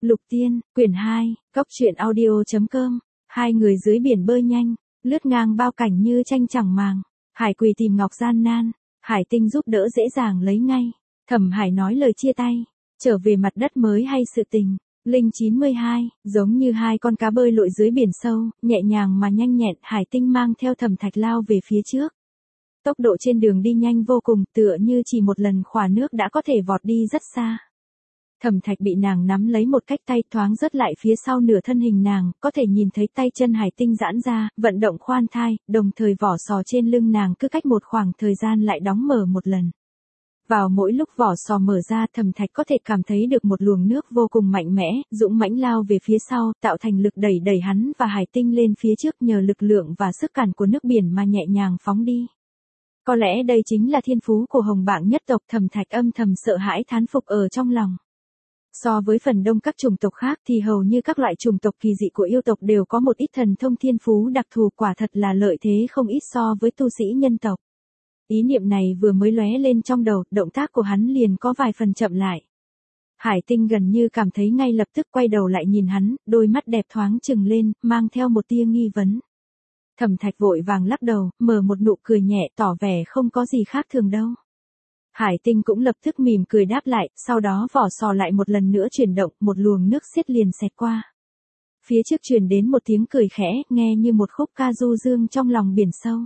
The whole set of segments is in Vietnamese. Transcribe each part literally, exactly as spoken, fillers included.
Lục Tiên, quyển hai, Cốc truyện audio.com, hai người dưới biển bơi nhanh, lướt ngang bao cảnh như tranh chẳng màng. Hải Quỳ tìm Ngọc gian nan, Hải Tinh giúp đỡ dễ dàng lấy ngay. Thẩm Hải nói lời chia tay, trở về mặt đất mới hay sự tình. Linh chín mươi hai, giống như hai con cá bơi lội dưới biển sâu, nhẹ nhàng mà nhanh nhẹn, Hải Tinh mang theo Thẩm Thạch lao về phía trước. Tốc độ trên đường đi nhanh vô cùng, tựa như chỉ một lần khỏa nước đã có thể vọt đi rất xa. Thẩm Thạch bị nàng nắm lấy một cách tay, thoáng rớt lại phía sau nửa thân hình nàng, có thể nhìn thấy tay chân Hải Tinh giãn ra, vận động khoan thai, đồng thời vỏ sò trên lưng nàng cứ cách một khoảng thời gian lại đóng mở một lần. Vào mỗi lúc vỏ sò mở ra, Thẩm Thạch có thể cảm thấy được một luồng nước vô cùng mạnh mẽ, dũng mãnh lao về phía sau, tạo thành lực đẩy đẩy hắn và Hải Tinh lên phía trước, nhờ lực lượng và sức cản của nước biển mà nhẹ nhàng phóng đi. Có lẽ đây chính là thiên phú của Hồng Bảng nhất tộc. Thẩm Thạch âm thầm sợ hãi thán phục ở trong lòng. So với phần đông các chủng tộc khác thì hầu như các loại chủng tộc kỳ dị của yêu tộc đều có một ít thần thông thiên phú đặc thù, quả thật là lợi thế không ít so với tu sĩ nhân tộc. Ý niệm này vừa mới lóe lên trong đầu, động tác của hắn liền có vài phần chậm lại. Hải Tinh gần như cảm thấy ngay lập tức quay đầu lại nhìn hắn, đôi mắt đẹp thoáng trừng lên, mang theo một tia nghi vấn. Thẩm Thạch vội vàng lắc đầu, mở một nụ cười nhẹ, tỏ vẻ không có gì khác thường đâu. Hải Tinh cũng lập tức mỉm cười đáp lại, sau đó vỏ sò lại một lần nữa chuyển động, một luồng nước xiết liền xẹt qua. Phía trước truyền đến một tiếng cười khẽ, nghe như một khúc ca du dương trong lòng biển sâu.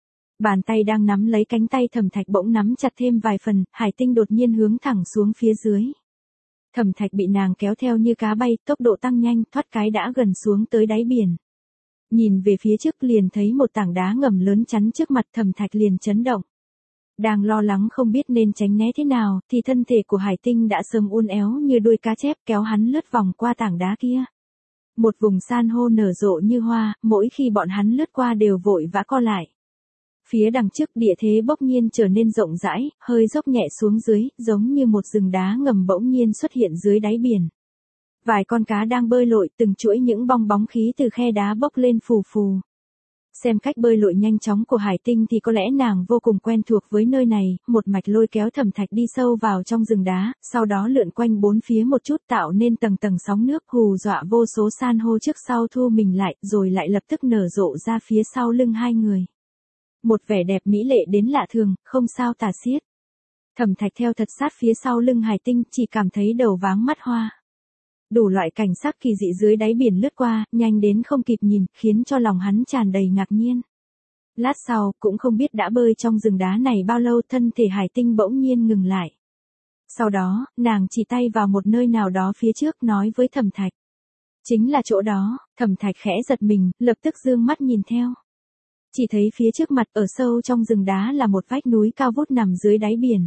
Bàn tay đang nắm lấy cánh tay Thẩm Thạch bỗng nắm chặt thêm vài phần, Hải Tinh đột nhiên hướng thẳng xuống phía dưới. Thẩm Thạch bị nàng kéo theo như cá bay, tốc độ tăng nhanh, thoát cái đã gần xuống tới đáy biển. Nhìn về phía trước liền thấy một tảng đá ngầm lớn chắn trước mặt, Thẩm Thạch liền chấn động. Đang lo lắng không biết nên tránh né thế nào, thì thân thể của Hải Tinh đã sớm uốn éo như đuôi cá chép kéo hắn lướt vòng qua tảng đá kia. Một vùng san hô nở rộ như hoa, mỗi khi bọn hắn lướt qua đều vội vã co lại. Phía đằng trước địa thế bỗng nhiên trở nên rộng rãi, hơi dốc nhẹ xuống dưới, giống như một rừng đá ngầm bỗng nhiên xuất hiện dưới đáy biển. Vài con cá đang bơi lội, từng chuỗi những bong bóng khí từ khe đá bốc lên phù phù. Xem cách bơi lội nhanh chóng của Hải Tinh thì có lẽ nàng vô cùng quen thuộc với nơi này, một mạch lôi kéo Thẩm Thạch đi sâu vào trong rừng đá, sau đó lượn quanh bốn phía một chút tạo nên tầng tầng sóng nước, hù dọa vô số san hô trước sau thu mình lại, rồi lại lập tức nở rộ ra phía sau lưng hai người. Một vẻ đẹp mỹ lệ đến lạ thường, không sao tả xiết. Thẩm Thạch theo thật sát phía sau lưng Hải Tinh, chỉ cảm thấy đầu váng mắt hoa. Đủ loại cảnh sắc kỳ dị dưới đáy biển lướt qua, nhanh đến không kịp nhìn, khiến cho lòng hắn tràn đầy ngạc nhiên. Lát sau, cũng không biết đã bơi trong rừng đá này bao lâu, thân thể Hải Tinh bỗng nhiên ngừng lại. Sau đó, nàng chỉ tay vào một nơi nào đó phía trước, nói với Thẩm Thạch. Chính là chỗ đó. Thẩm Thạch khẽ giật mình, lập tức dương mắt nhìn theo. Chỉ thấy phía trước mặt ở sâu trong rừng đá là một vách núi cao vút nằm dưới đáy biển.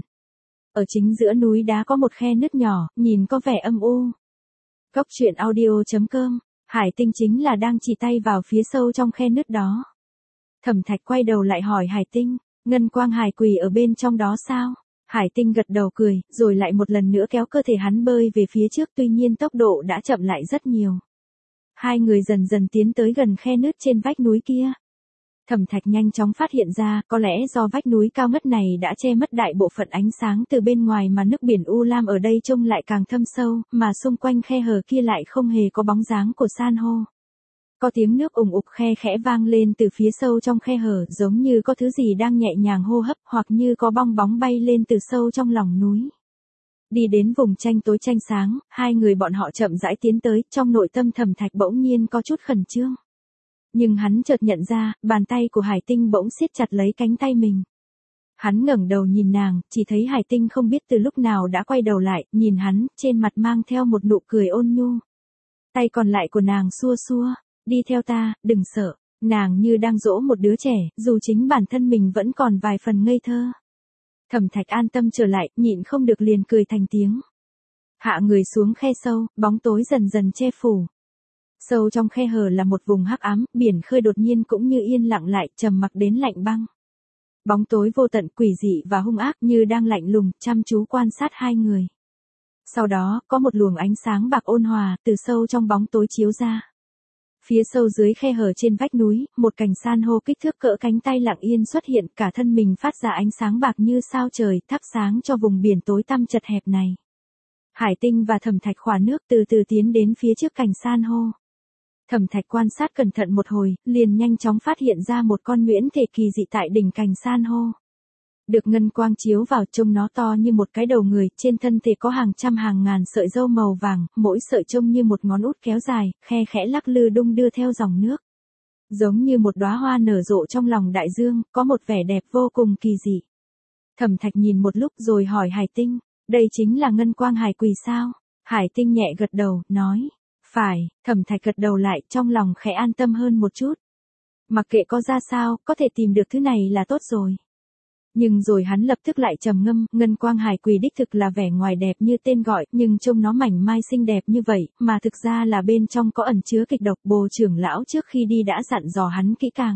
Ở chính giữa núi đá có một khe nứt nhỏ, nhìn có vẻ âm u. Cốc truyện audio.com, Hải Tinh chính là đang chỉ tay vào phía sâu trong khe nứt đó. Thẩm Thạch quay đầu lại hỏi Hải Tinh, ngân quang hải quỳ ở bên trong đó sao? Hải Tinh gật đầu cười, rồi lại một lần nữa kéo cơ thể hắn bơi về phía trước, tuy nhiên tốc độ đã chậm lại rất nhiều. Hai người dần dần tiến tới gần khe nứt trên vách núi kia. Thẩm Thạch nhanh chóng phát hiện ra, có lẽ do vách núi cao ngất này đã che mất đại bộ phận ánh sáng từ bên ngoài mà nước biển u lam ở đây trông lại càng thâm sâu, mà xung quanh khe hở kia lại không hề có bóng dáng của san hô. Có tiếng nước ùng ục khe khẽ vang lên từ phía sâu trong khe hở, giống như có thứ gì đang nhẹ nhàng hô hấp, hoặc như có bong bóng bay lên từ sâu trong lòng núi. Đi đến vùng tranh tối tranh sáng, hai người bọn họ chậm rãi tiến tới, trong nội tâm Thẩm Thạch bỗng nhiên có chút khẩn trương. Nhưng hắn chợt nhận ra, bàn tay của Hải Tinh bỗng siết chặt lấy cánh tay mình. Hắn ngẩng đầu nhìn nàng, chỉ thấy Hải Tinh không biết từ lúc nào đã quay đầu lại, nhìn hắn, trên mặt mang theo một nụ cười ôn nhu. Tay còn lại của nàng xua xua, đi theo ta, đừng sợ, nàng như đang dỗ một đứa trẻ, dù chính bản thân mình vẫn còn vài phần ngây thơ. Thẩm Thạch an tâm trở lại, nhịn không được liền cười thành tiếng. Hạ người xuống khe sâu, bóng tối dần dần che phủ. Sâu trong khe hở là một vùng hắc ám, biển khơi đột nhiên cũng như yên lặng lại, trầm mặc đến lạnh băng. Bóng tối vô tận, quỷ dị và hung ác, như đang lạnh lùng, chăm chú quan sát hai người. Sau đó, có một luồng ánh sáng bạc ôn hòa, từ sâu trong bóng tối chiếu ra. Phía sâu dưới khe hở trên vách núi, một cành san hô kích thước cỡ cánh tay lặng yên xuất hiện, cả thân mình phát ra ánh sáng bạc như sao trời, thắp sáng cho vùng biển tối tăm chật hẹp này. Hải Tinh và Thẩm Thạch khỏa nước từ từ tiến đến phía trước cành san hô. Thẩm Thạch quan sát cẩn thận một hồi, liền nhanh chóng phát hiện ra một con nhuyễn thể kỳ dị tại đỉnh cành san hô. Được ngân quang chiếu vào, trông nó to như một cái đầu người, trên thân thể có hàng trăm hàng ngàn sợi râu màu vàng, mỗi sợi trông như một ngón út kéo dài, khe khẽ lắc lư đung đưa theo dòng nước. Giống như một đóa hoa nở rộ trong lòng đại dương, có một vẻ đẹp vô cùng kỳ dị. Thẩm Thạch nhìn một lúc rồi hỏi Hải Tinh, đây chính là ngân quang hải quỳ sao? Hải Tinh nhẹ gật đầu, nói, phải. Thẩm Thạch gật đầu lại, trong lòng khẽ an tâm hơn một chút. Mặc kệ có ra sao, có thể tìm được thứ này là tốt rồi. Nhưng rồi hắn lập tức lại trầm ngâm, ngân quang hải quỳ đích thực là vẻ ngoài đẹp như tên gọi, nhưng trông nó mảnh mai xinh đẹp như vậy, mà thực ra là bên trong có ẩn chứa kịch độc. Bồ trưởng lão trước khi đi đã dặn dò hắn kỹ càng.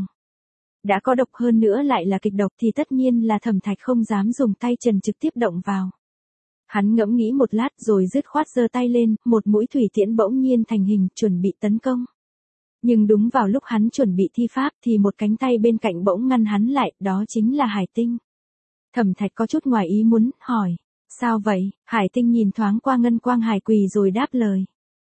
Đã có độc hơn nữa lại là kịch độc thì tất nhiên là Thẩm Thạch không dám dùng tay trần trực tiếp động vào. Hắn ngẫm nghĩ một lát rồi dứt khoát giơ tay lên, một mũi thủy tiễn bỗng nhiên thành hình, chuẩn bị tấn công. Nhưng đúng vào lúc hắn chuẩn bị thi pháp thì một cánh tay bên cạnh bỗng ngăn hắn lại, đó chính là Hải Tinh. Thẩm Thạch có chút ngoài ý muốn, hỏi, sao vậy? Hải Tinh nhìn thoáng qua ngân quang hải quỳ rồi đáp lời.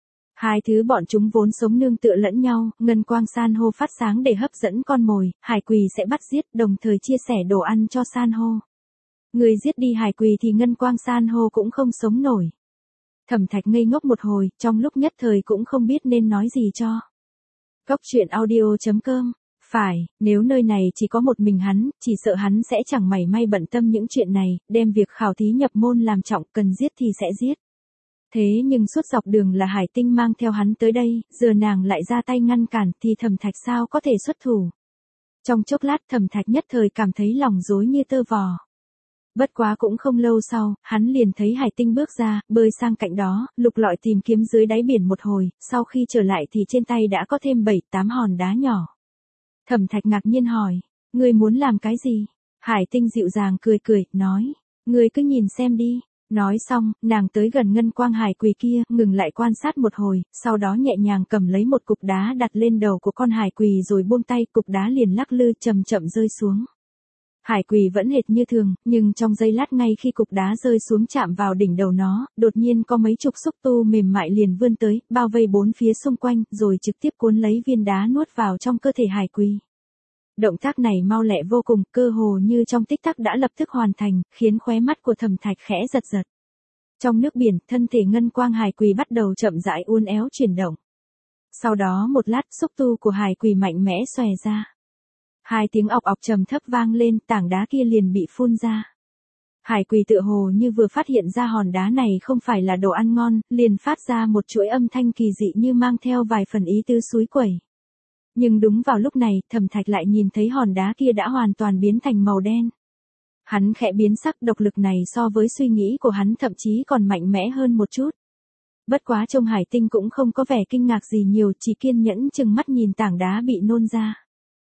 Hai thứ bọn chúng vốn sống nương tựa lẫn nhau, ngân quang san hô phát sáng để hấp dẫn con mồi, hải quỳ sẽ bắt giết, đồng thời chia sẻ đồ ăn cho san hô. Người giết đi hải quỳ thì ngân quang san hô cũng không sống nổi. Thẩm Thạch ngây ngốc một hồi, trong lúc nhất thời cũng không biết nên nói gì cho. Góc truyện audio chấm com. Phải, nếu nơi này chỉ có một mình hắn, chỉ sợ hắn sẽ chẳng mảy may bận tâm những chuyện này, đem việc khảo thí nhập môn làm trọng, cần giết thì sẽ giết. Thế nhưng suốt dọc đường là Hải Tinh mang theo hắn tới đây, giờ nàng lại ra tay ngăn cản thì Thẩm Thạch sao có thể xuất thủ. Trong chốc lát Thẩm Thạch nhất thời cảm thấy lòng rối như tơ vò. Bất quá cũng không lâu sau, hắn liền thấy Hải Tinh bước ra, bơi sang cạnh đó, lục lọi tìm kiếm dưới đáy biển một hồi, sau khi trở lại thì trên tay đã có thêm bảy tám hòn đá nhỏ. Thẩm Thạch ngạc nhiên hỏi, ngươi muốn làm cái gì? Hải Tinh dịu dàng cười cười, nói, ngươi cứ nhìn xem đi. Nói xong, nàng tới gần ngân quang hải quỳ kia, ngừng lại quan sát một hồi, sau đó nhẹ nhàng cầm lấy một cục đá đặt lên đầu của con hải quỳ rồi buông tay, cục đá liền lắc lư chậm chậm rơi xuống. Hải quỳ vẫn hệt như thường, nhưng trong giây lát ngay khi cục đá rơi xuống chạm vào đỉnh đầu nó, đột nhiên có mấy chục xúc tu mềm mại liền vươn tới, bao vây bốn phía xung quanh, rồi trực tiếp cuốn lấy viên đá nuốt vào trong cơ thể hải quỳ. Động tác này mau lẹ vô cùng, cơ hồ như trong tích tắc đã lập tức hoàn thành, khiến khóe mắt của Thẩm Thạch khẽ giật giật. Trong nước biển, thân thể ngân quang hải quỳ bắt đầu chậm rãi uốn éo chuyển động. Sau đó một lát, xúc tu của hải quỳ mạnh mẽ xòe ra. Hai tiếng ọc ọc trầm thấp vang lên, tảng đá kia liền bị phun ra. Hải quỳ tựa hồ như vừa phát hiện ra hòn đá này không phải là đồ ăn ngon, liền phát ra một chuỗi âm thanh kỳ dị như mang theo vài phần ý tứ suối quẩy. Nhưng đúng vào lúc này, Thẩm Thạch lại nhìn thấy hòn đá kia đã hoàn toàn biến thành màu đen. Hắn khẽ biến sắc, độc lực này so với suy nghĩ của hắn thậm chí còn mạnh mẽ hơn một chút. Bất quá trông Hải Tinh cũng không có vẻ kinh ngạc gì nhiều, chỉ kiên nhẫn chừng mắt nhìn tảng đá bị nôn ra.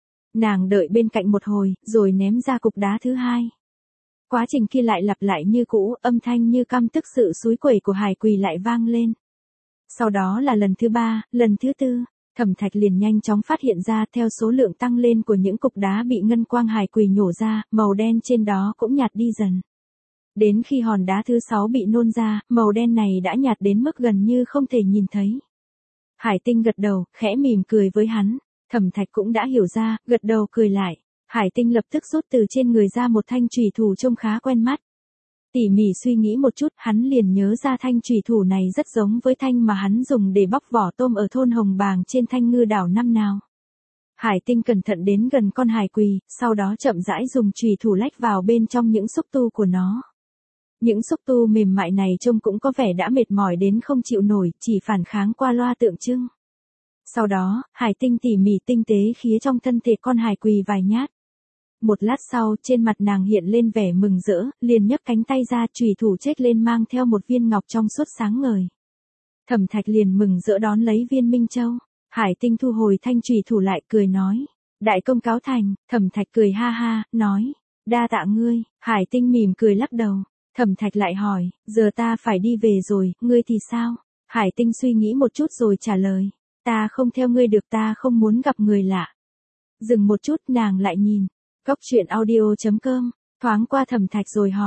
Nàng đợi bên cạnh một hồi, rồi ném ra cục đá thứ hai. Quá trình kia lại lặp lại như cũ, âm thanh như căm tức sự suối quẩy của hải quỳ lại vang lên. Sau đó là lần thứ ba, lần thứ tư. Thẩm Thạch liền nhanh chóng phát hiện ra, theo số lượng tăng lên của những cục đá bị ngân quang hải quỳ nhổ ra, màu đen trên đó cũng nhạt đi dần. Đến khi hòn đá thứ sáu bị nôn ra, màu đen này đã nhạt đến mức gần như không thể nhìn thấy. Hải Tinh gật đầu, khẽ mỉm cười với hắn. Thẩm Thạch cũng đã hiểu ra, gật đầu cười lại. Hải Tinh lập tức rút từ trên người ra một thanh chùy thủ trông khá quen mắt. Tỉ mỉ suy nghĩ một chút, hắn liền nhớ ra thanh chùy thủ này rất giống với thanh mà hắn dùng để bóc vỏ tôm ở thôn Hồng Bàng trên Thanh Ngư đảo năm nào. Hải Tinh cẩn thận đến gần con hải quỳ, sau đó chậm rãi dùng chùy thủ lách vào bên trong những xúc tu của nó. Những xúc tu mềm mại này trông cũng có vẻ đã mệt mỏi đến không chịu nổi, chỉ phản kháng qua loa tượng trưng. Sau đó, Hải Tinh tỉ mỉ tinh tế khía trong thân thể con hải quỳ vài nhát. Một lát sau, trên mặt nàng hiện lên vẻ mừng rỡ, liền nhấc cánh tay ra, chùy thủ chếch lên mang theo một viên ngọc trong suốt sáng ngời. Thẩm Thạch liền mừng rỡ đón lấy viên Minh Châu. Hải Tinh thu hồi thanh chùy thủ lại, cười nói, đại công cáo thành. Thẩm Thạch cười ha ha, nói, đa tạ ngươi. Hải Tinh mỉm cười lắc đầu. Thẩm Thạch lại hỏi, giờ ta phải đi về rồi, ngươi thì sao? Hải Tinh suy nghĩ một chút rồi trả lời, ta không theo ngươi được, ta không muốn gặp người lạ. Dừng một chút, nàng lại nhìn. Góc truyện audio chấm com, thoáng qua Thẩm Thạch rồi hỏi,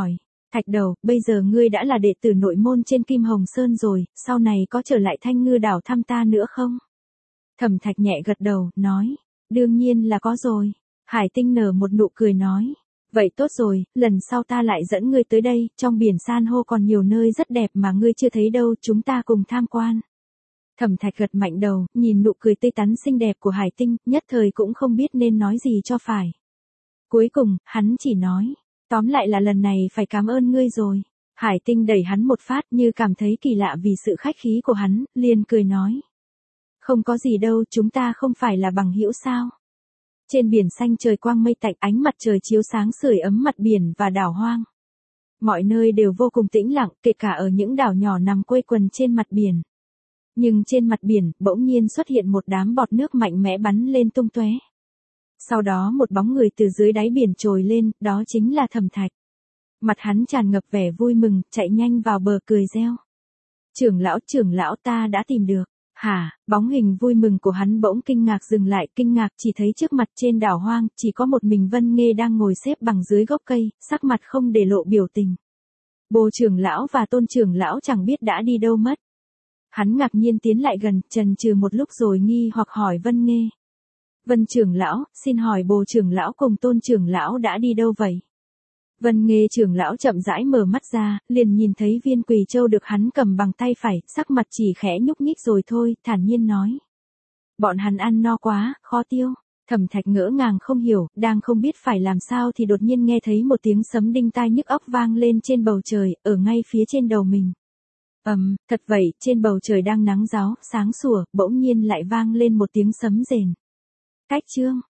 Thạch đầu, bây giờ ngươi đã là đệ tử nội môn trên Kim Hồng Sơn rồi, sau này có trở lại Thanh Ngư đảo thăm ta nữa không? Thẩm Thạch nhẹ gật đầu, nói, đương nhiên là có rồi. Hải Tinh nở một nụ cười nói, vậy tốt rồi, lần sau ta lại dẫn ngươi tới đây, trong biển san hô còn nhiều nơi rất đẹp mà ngươi chưa thấy đâu, chúng ta cùng tham quan. Thẩm Thạch gật mạnh đầu, nhìn nụ cười tươi tắn xinh đẹp của Hải Tinh, nhất thời cũng không biết nên nói gì cho phải. Cuối cùng, hắn chỉ nói, tóm lại là lần này phải cảm ơn ngươi rồi. Hải Tinh đẩy hắn một phát như cảm thấy kỳ lạ vì sự khách khí của hắn, liền cười nói. Không có gì đâu, chúng ta không phải là bằng hữu sao. Trên biển xanh trời quang mây tạnh, ánh mặt trời chiếu sáng sưởi ấm mặt biển và đảo hoang. Mọi nơi đều vô cùng tĩnh lặng, kể cả ở những đảo nhỏ nằm quây quần trên mặt biển. Nhưng trên mặt biển, bỗng nhiên xuất hiện một đám bọt nước mạnh mẽ bắn lên tung tóe. Sau đó một bóng người từ dưới đáy biển trồi lên, đó chính là Thẩm Thạch. Mặt hắn tràn ngập vẻ vui mừng, chạy nhanh vào bờ cười reo. Trưởng lão, trưởng lão ta đã tìm được. Hả, bóng hình vui mừng của hắn bỗng kinh ngạc dừng lại, kinh ngạc chỉ thấy trước mặt trên đảo hoang, chỉ có một mình Vân Nghê đang ngồi xếp bằng dưới gốc cây, sắc mặt không để lộ biểu tình. Bồ trưởng lão và Tôn trưởng lão chẳng biết đã đi đâu mất. Hắn ngạc nhiên tiến lại gần, chần chừ một lúc rồi nghi hoặc hỏi Vân Nghê. Vân trưởng lão, xin hỏi Bồ trưởng lão cùng Tôn trưởng lão đã đi đâu vậy? Vân Nghê trưởng lão chậm rãi mở mắt ra, liền nhìn thấy viên Quỳ Châu được hắn cầm bằng tay phải, sắc mặt chỉ khẽ nhúc nhích rồi thôi, thản nhiên nói. Bọn hắn ăn no quá, khó tiêu. Thẩm Thạch ngỡ ngàng không hiểu, đang không biết phải làm sao thì đột nhiên nghe thấy một tiếng sấm đinh tai nhức óc vang lên trên bầu trời, ở ngay phía trên đầu mình. Ầm, um, thật vậy, trên bầu trời đang nắng ráo, sáng sủa, bỗng nhiên lại vang lên một tiếng sấm rền. Cách chương